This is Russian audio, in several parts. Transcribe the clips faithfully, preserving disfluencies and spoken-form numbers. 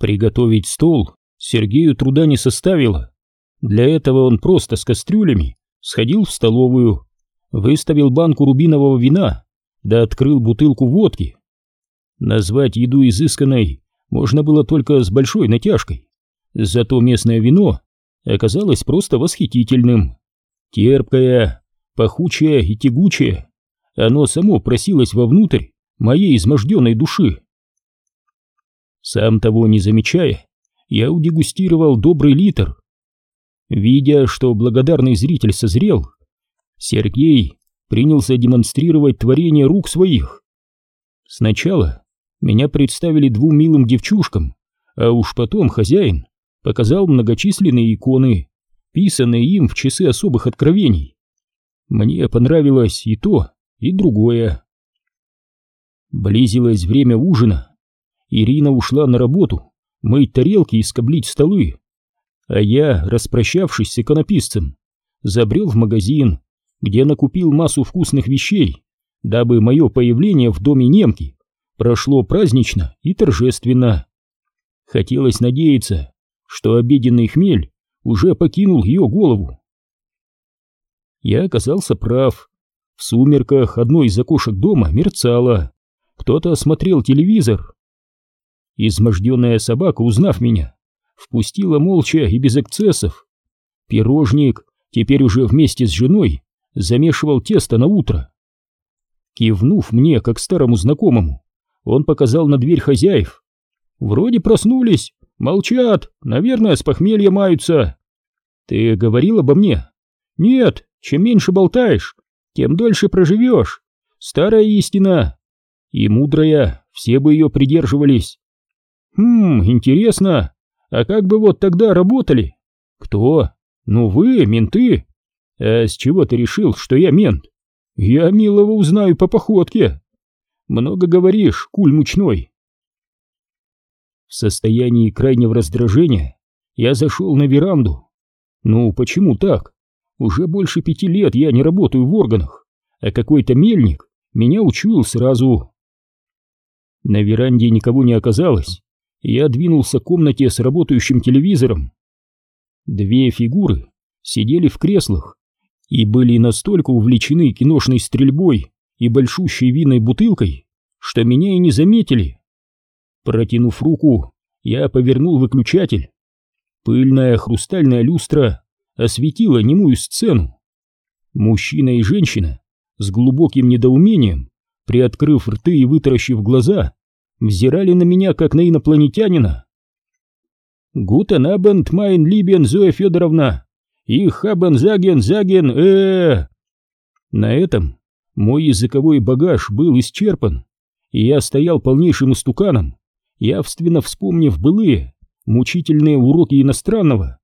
Приготовить стол Сергею труда не составило. Для этого он просто с кастрюлями сходил в столовую, выставил банку рубинового вина, да открыл бутылку водки. Назвать еду изысканной можно было только с большой натяжкой, зато местное вино оказалось просто восхитительным. Терпкое, пахучее и тягучее, оно само просилось вовнутрь моей изможденной души. Сам того не замечая, я удегустировал добрый литр. Видя, что благодарный зритель созрел, Сергей принялся демонстрировать творение рук своих. Сначала меня представили двум милым девчушкам, а уж потом хозяин показал многочисленные иконы, писанные им в часы особых откровений. Мне понравилось и то, и другое. Близилось время ужина. Ирина ушла на работу мыть тарелки и скоблить столы, а я, распрощавшись с иконописцем, забрел в магазин, где накупил массу вкусных вещей, дабы мое появление в доме немки прошло празднично и торжественно. Хотелось надеяться, что обеденный хмель уже покинул ее голову. Я оказался прав. В сумерках одно из окошек дома мерцало. Кто-то осмотрел телевизор. Изможденная собака, узнав меня, впустила молча и без эксцессов. Пирожник, теперь уже вместе с женой, замешивал тесто на утро. Кивнув мне, как старому знакомому, он показал на дверь хозяев. «Вроде проснулись, молчат, наверное, с похмелья маются». «Ты говорил обо мне?» «Нет, чем меньше болтаешь, тем дольше проживешь. Старая истина. И мудрая, все бы ее придерживались». «Хм, интересно, а как бы вот тогда работали?» «Кто? Ну вы, менты». «А с чего ты решил, что я мент?» «Я милого узнаю по походке». «Много говоришь, куль мучной». В состоянии крайнего раздражения я зашел на веранду. Ну, почему так? Уже больше пяти лет я не работаю в органах, а какой-то мельник меня учуял сразу. На веранде никого не оказалось. Я двинулся к комнате с работающим телевизором. Две фигуры сидели в креслах и были настолько увлечены киношной стрельбой и большущей винной бутылкой, что меня и не заметили. Протянув руку, я повернул выключатель. Пыльная хрустальная люстра осветила немую сцену. Мужчина и женщина с глубоким недоумением, приоткрыв рты и вытаращив глаза, взирали на меня, как на инопланетянина. «Гутен Абенд, майн Либен Зоя Федоровна! Их хабен заген заген э На этом мой языковой багаж был исчерпан, и я стоял полнейшим истуканом, явственно вспомнив былые, мучительные уроки иностранного.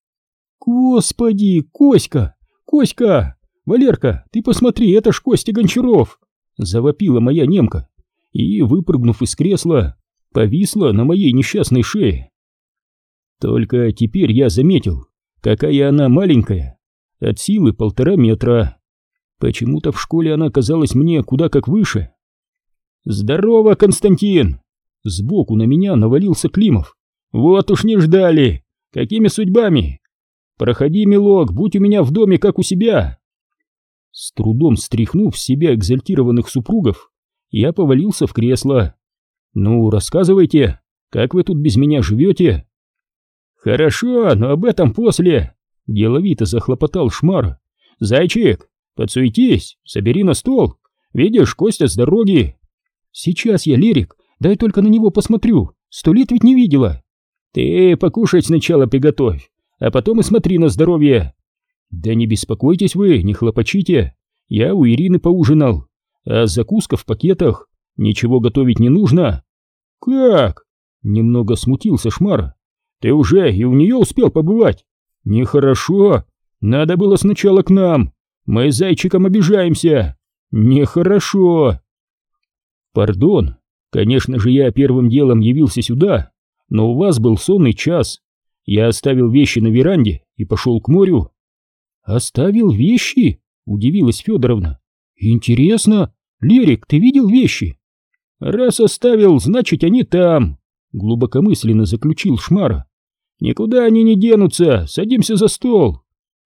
«Господи, Коська! Коська! Валерка, ты посмотри, это ж Костя Гончаров!» — завопила моя немка и, выпрыгнув из кресла, повисла на моей несчастной шее. Только теперь я заметил, какая она маленькая, от силы полтора метра. Почему-то в школе она казалась мне куда как выше. «Здорово, Константин!» Сбоку на меня навалился Климов. «Вот уж не ждали! Какими судьбами? Проходи, милок, будь у меня в доме, как у себя!» С трудом стряхнув с себя экзальтированных супругов, я повалился в кресло. «Ну, рассказывайте, как вы тут без меня живете?» «Хорошо, но об этом после!» — деловито захлопотал Шмар. «Зайчик, подсуетись, собери на стол. Видишь, Костя с дороги». «Сейчас я, Лерик, дай только на него посмотрю, сто лет ведь не видела». «Ты покушать сначала приготовь, а потом и смотри на здоровье». «Да не беспокойтесь вы, не хлопочите, я у Ирины поужинал, а закуска в пакетах, ничего готовить не нужно». «Как?» — немного смутился Шмара. «Ты уже и у нее успел побывать? Нехорошо, надо было сначала к нам, мы с зайчиком обижаемся. Нехорошо». «Пардон, конечно же я первым делом явился сюда, но у вас был сонный час. Я оставил вещи на веранде и пошел к морю». «Оставил вещи?» — удивилась Федоровна. «Интересно, Лерик, ты видел вещи?» «Раз оставил, значит они там. глубокомысленно заключил Шмара. Никуда они не денутся, садимся за стол.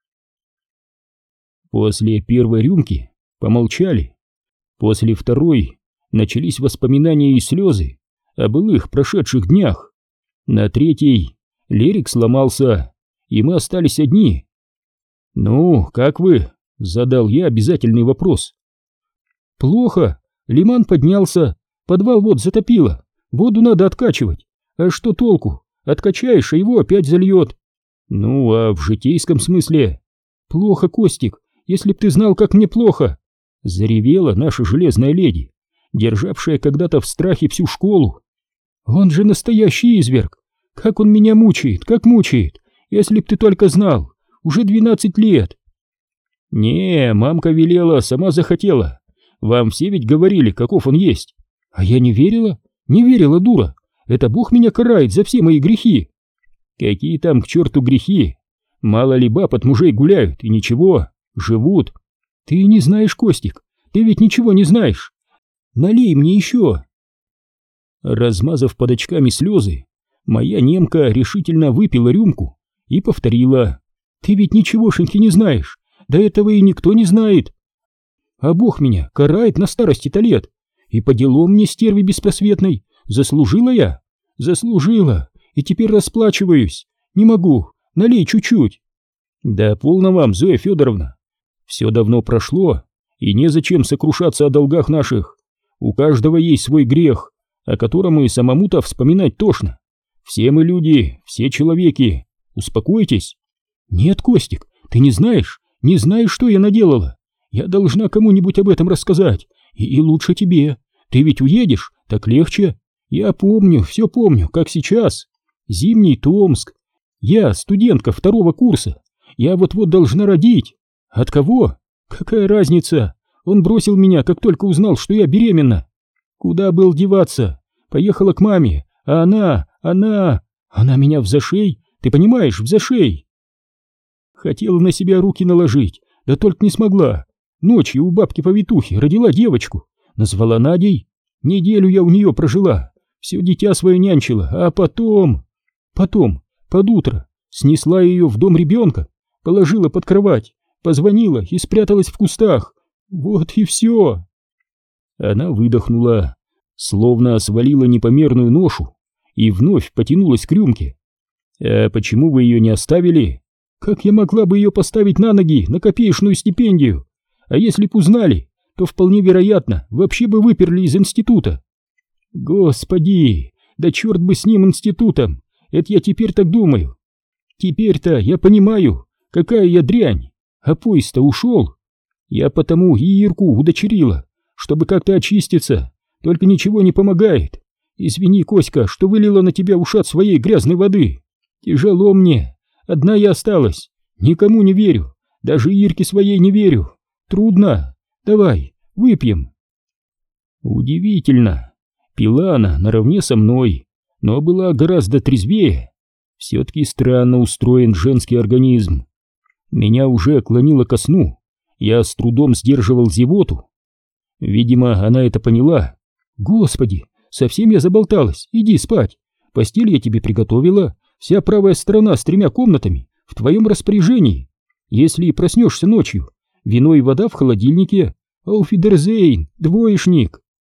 После первой рюмки помолчали. После второй начались воспоминания и слезы о былых прошедших днях. На третьей Лерик сломался, и мы остались одни. «Ну, как вы?» — задал я обязательный вопрос. «Плохо. Лиман поднялся, подвал вот затопило, воду надо откачивать. А что толку? Откачаешь, а его опять зальет». «Ну, а в житейском смысле?» «Плохо, Костик, если б ты знал, как мне плохо!» Заревела наша железная леди, державшая когда-то в страхе всю школу. «Он же настоящий изверг! Как он меня мучает, как мучает! Если б ты только знал! Уже двенадцать лет!» «Не, мамка велела, сама захотела. Вам все ведь говорили, каков он есть. А я не верила, не верила, дура. Это Бог меня карает за все мои грехи». «Какие там к черту грехи? Мало ли баб от мужей гуляют, и ничего, живут». «Ты не знаешь, Костик, ты ведь ничего не знаешь. Налей мне еще». Размазав под очками слезы, моя немка решительно выпила рюмку и повторила: «Ты ведь ничегошеньки не знаешь, до этого и никто не знает. А Бог меня карает на старости-то лет, и по делам мне, стерви беспросветной, заслужила я, заслужила, и теперь расплачиваюсь, не могу, налей чуть-чуть». «Да полно вам, Зоя Федоровна, все давно прошло, и незачем сокрушаться о долгах наших. У каждого есть свой грех, о котором и самому-то вспоминать тошно. Все мы люди, все человеки, успокойтесь». «Нет, Костик, ты не знаешь, не знаешь, что я наделала. Я должна кому-нибудь об этом рассказать, и, и лучше тебе. Ты ведь уедешь, так легче. Я помню, все помню, как сейчас. Зимний Томск. Я студентка второго курса. Я вот-вот должна родить. От кого? Какая разница? Он бросил меня, как только узнал, что я беременна. Куда был деваться? Поехала к маме, а она, она... Она меня в зашей, ты понимаешь, в зашей. Хотела на себя руки наложить, да только не смогла. Ночью у бабки-повитухи родила девочку, назвала Надей. Неделю я у нее прожила, все дитя свое нянчила, а потом... Потом, под утро, снесла ее в дом ребенка, положила под кровать, позвонила и спряталась в кустах. Вот и все. Она выдохнула, словно свалила непомерную ношу, и вновь потянулась к рюмке. «А почему вы ее не оставили? Как я могла бы ее поставить на ноги на копеечную стипендию? А если б узнали, то вполне вероятно, вообще бы выперли из института». «Господи, да черт бы с ним институтом, это я теперь так думаю. Теперь-то я понимаю, какая я дрянь, а поезд-то ушел. Я потому и Ирку удочерила, чтобы как-то очиститься, только ничего не помогает. Извини, Коська, что вылила на тебя ушат своей грязной воды. Тяжело мне, одна я осталась, никому не верю, даже Ирке своей не верю. Трудно, давай, выпьем». Удивительно, пила она наравне со мной, но была гораздо трезвее. Все-таки странно устроен женский организм. Меня уже клонило ко сну, я с трудом сдерживал зевоту. Видимо, она это поняла. «Господи, совсем я заболталась, иди спать. Постель я тебе приготовила, вся правая сторона с тремя комнатами в твоем распоряжении. Если проснешься ночью, вино и вода в холодильнике. Ауфидерзейн, двоечник».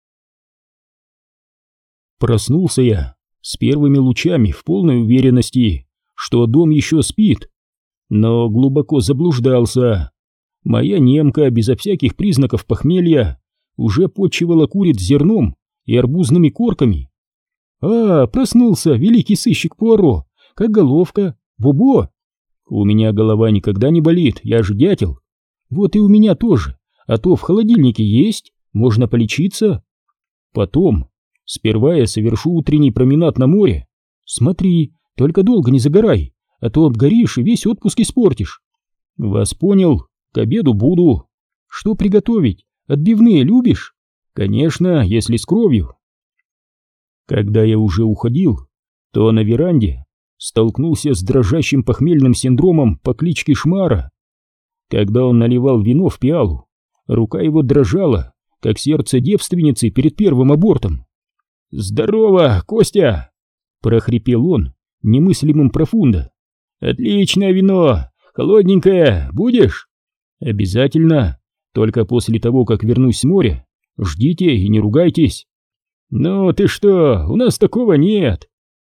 Проснулся я с первыми лучами в полной уверенности, что дом еще спит, но глубоко заблуждался. Моя немка безо всяких признаков похмелья уже подчивала куриц зерном и арбузными корками. «А, проснулся, великий сыщик Пуаро! Как головка? Бобо?» «У меня голова никогда не болит, я же дятел». «Вот и у меня тоже, а то в холодильнике есть, можно полечиться». «Потом, сперва я совершу утренний променад на море. Смотри, только долго не загорай, а то обгоришь и весь отпуск испортишь». «Вас понял, к обеду буду». «Что приготовить? Отбивные любишь?» «Конечно, если с кровью». Когда я уже уходил, то на веранде столкнулся с дрожащим похмельным синдромом по кличке Шмара. Когда он наливал вино в пиалу, рука его дрожала, как сердце девственницы перед первым абортом. «Здорово, Костя!» прохрипел он немыслимым профундо. «Отличное вино! Холодненькое! Будешь?» «Обязательно! Только после того, как вернусь с моря. Ждите и не ругайтесь!» «Ну ты что, у нас такого нет!»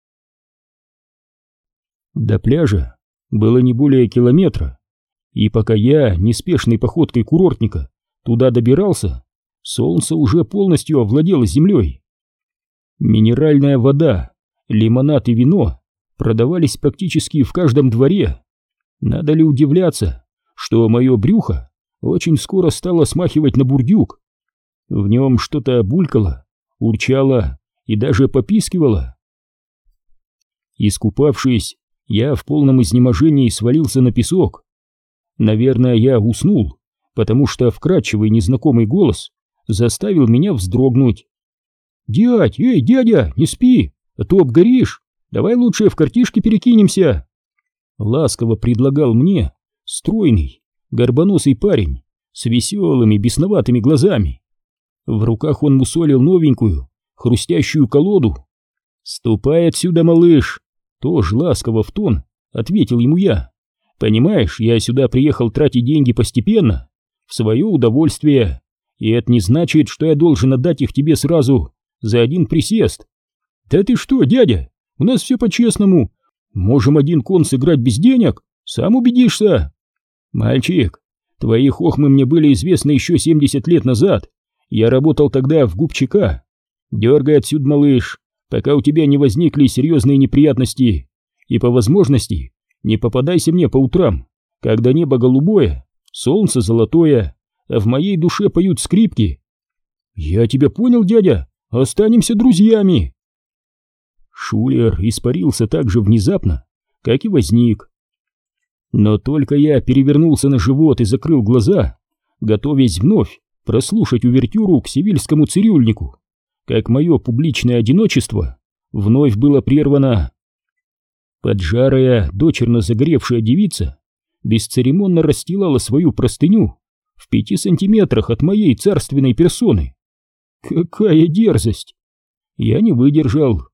До пляжа было не более километра, и пока я неспешной походкой курортника туда добирался, солнце уже полностью овладело землей. Минеральная вода, лимонад и вино продавались практически в каждом дворе. Надо ли удивляться, что мое брюхо очень скоро стало смахивать на бурдюк. В нем что-то булькало, урчало и даже попискивало. Искупавшись, я в полном изнеможении свалился на песок. Наверное, я уснул, потому что вкрадчивый незнакомый голос заставил меня вздрогнуть. «Дядь, эй, дядя, не спи, а то обгоришь, давай лучше в картишки перекинемся!» Ласково предлагал мне стройный, горбоносый парень с веселыми, бесноватыми глазами. В руках он мусолил новенькую, хрустящую колоду. «Ступай отсюда, малыш!» Тоже ласково в тон ответил ему я. «Понимаешь, я сюда приехал тратить деньги постепенно, в свое удовольствие, и это не значит, что я должен отдать их тебе сразу, за один присест». «Да ты что, дядя, у нас все по-честному, можем один кон сыграть без денег, сам убедишься». «Мальчик, твои хохмы мне были известны еще семьдесят лет назад, я работал тогда в ГУП-ЧК. Дергай отсюда, малыш, пока у тебя не возникли серьезные неприятности, и по возможности не попадайся мне по утрам, когда небо голубое, солнце золотое, а в моей душе поют скрипки». «Я тебя понял, дядя, останемся друзьями». Шулер испарился так же внезапно, как и возник. Но только я перевернулся на живот и закрыл глаза, готовясь вновь прослушать увертюру к севильскому цирюльнику, как мое публичное одиночество вновь было прервано. Поджарая, дочерно загоревшая девица бесцеремонно расстилала свою простыню в пяти сантиметрах от моей царственной персоны. Какая дерзость! Я не выдержал.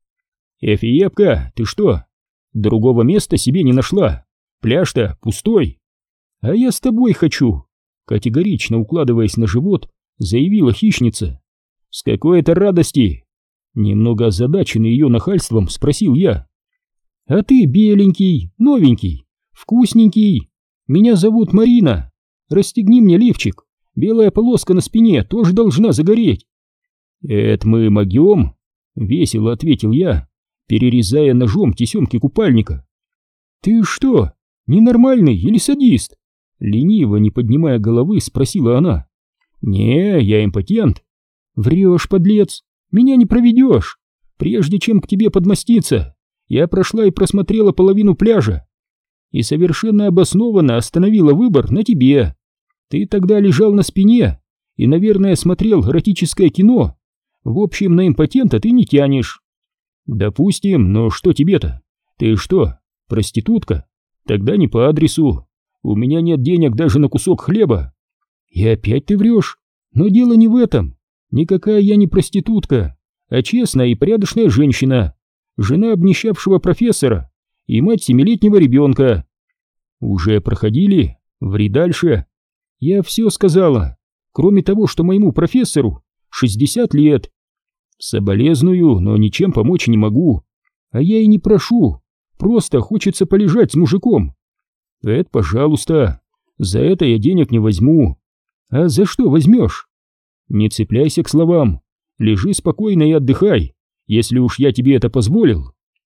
«Эфиепка, ты что, другого места себе не нашла? Пляж-то пустой». «А я с тобой хочу», категорично укладываясь на живот, заявила хищница. «С какой-то радости?» Немного озадаченный ее нахальством спросил я. «А ты беленький, новенький, вкусненький. Меня зовут Марина. Расстегни мне лифчик, белая полоска на спине тоже должна загореть». «Это мы могем?» — весело ответил я, перерезая ножом тесемки купальника. «Ты что, ненормальный или садист?» Лениво, не поднимая головы, спросила она. «Не, я импотент». «Врешь, подлец, меня не проведешь. Прежде чем к тебе подмоститься, я прошла и просмотрела половину пляжа. И совершенно обоснованно остановила выбор на тебе. Ты тогда лежал на спине и, наверное, смотрел эротическое кино. В общем, на импотента ты не тянешь». «Допустим, но что тебе-то? Ты что, проститутка? Тогда не по адресу. У меня нет денег даже на кусок хлеба». «И опять ты врешь? Но дело не в этом. Никакая я не проститутка, а честная и порядочная женщина, жена обнищавшего профессора и мать семилетнего ребенка». «Уже проходили? Ври дальше». «Я все сказала, кроме того, что моему профессору шестьдесят лет. Соболезную, но ничем помочь не могу. А я и не прошу, просто хочется полежать с мужиком». «Это пожалуйста, за это я денег не возьму». «А за что возьмешь?» «Не цепляйся к словам, лежи спокойно и отдыхай, если уж я тебе это позволил».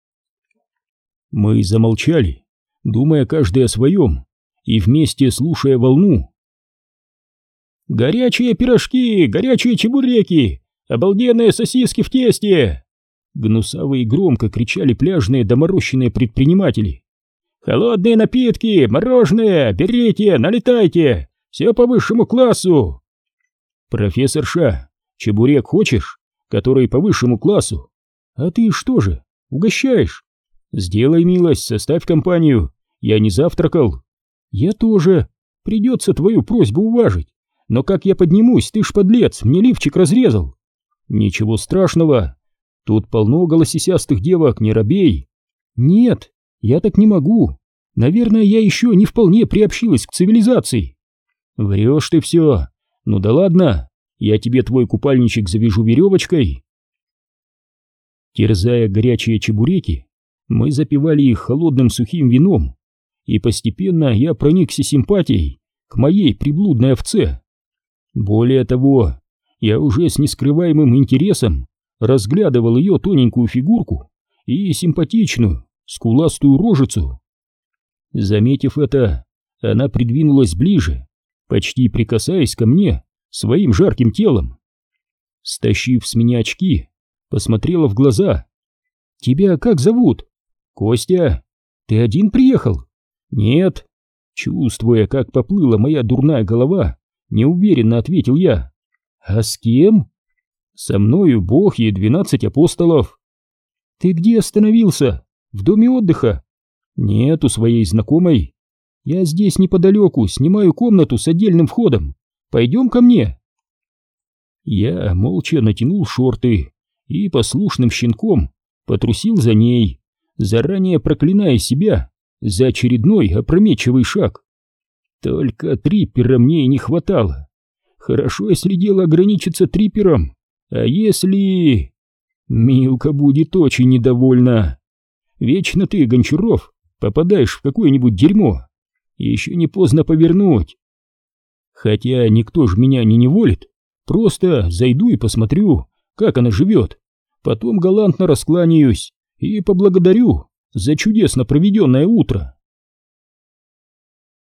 Мы замолчали, думая каждый о своем и вместе слушая волну. «Горячие пирожки, горячие чебуреки, обалденные сосиски в тесте!» Гнусаво и громко кричали пляжные доморощенные предприниматели. «Холодные напитки, мороженое, берите, налетайте, все по высшему классу!» «Профессорша, чебурек хочешь, который по высшему классу? А ты что же, угощаешь? Сделай милость, составь компанию, я не завтракал». «Я тоже, придется твою просьбу уважить, но как я поднимусь, ты ж подлец, мне лифчик разрезал». «Ничего страшного, Тут полно голосисястых девок, не робей. Нет, я так не могу. Наверное, я еще не вполне приобщилась к цивилизации. Врешь ты все. Ну да ладно, я тебе твой купальничек завяжу веревочкой. Терзая горячие чебуреки, мы запивали их холодным сухим вином, и постепенно я проникся симпатией к моей приблудной овце. Более того, я уже с нескрываемым интересом разглядывал ее тоненькую фигурку и симпатичную, скуластую рожицу. Заметив это, она придвинулась ближе, почти прикасаясь ко мне своим жарким телом. Стащив с меня очки, посмотрела в глаза. «Тебя как зовут?» «Костя». «Ты один приехал?» «Нет». Чувствуя, как поплыла моя дурная голова, неуверенно ответил я. «А с кем?» «Со мною Бог и двенадцать апостолов». «Ты где остановился? В доме отдыха?» «Нет, у своей знакомой». «Я здесь неподалеку, снимаю комнату с отдельным входом. Пойдем ко мне». Я молча натянул шорты и послушным щенком потрусил за ней, заранее проклиная себя за очередной опрометчивый шаг. Только триппера мне и не хватало. Хорошо, если дело ограничится триппером, а если... Милка будет очень недовольна. Вечно ты, Гончаров, попадаешь в какое-нибудь дерьмо. Еще не поздно повернуть. Хотя никто ж меня не неволит, просто зайду и посмотрю, как она живет. Потом галантно раскланяюсь и поблагодарю за чудесно проведенное утро.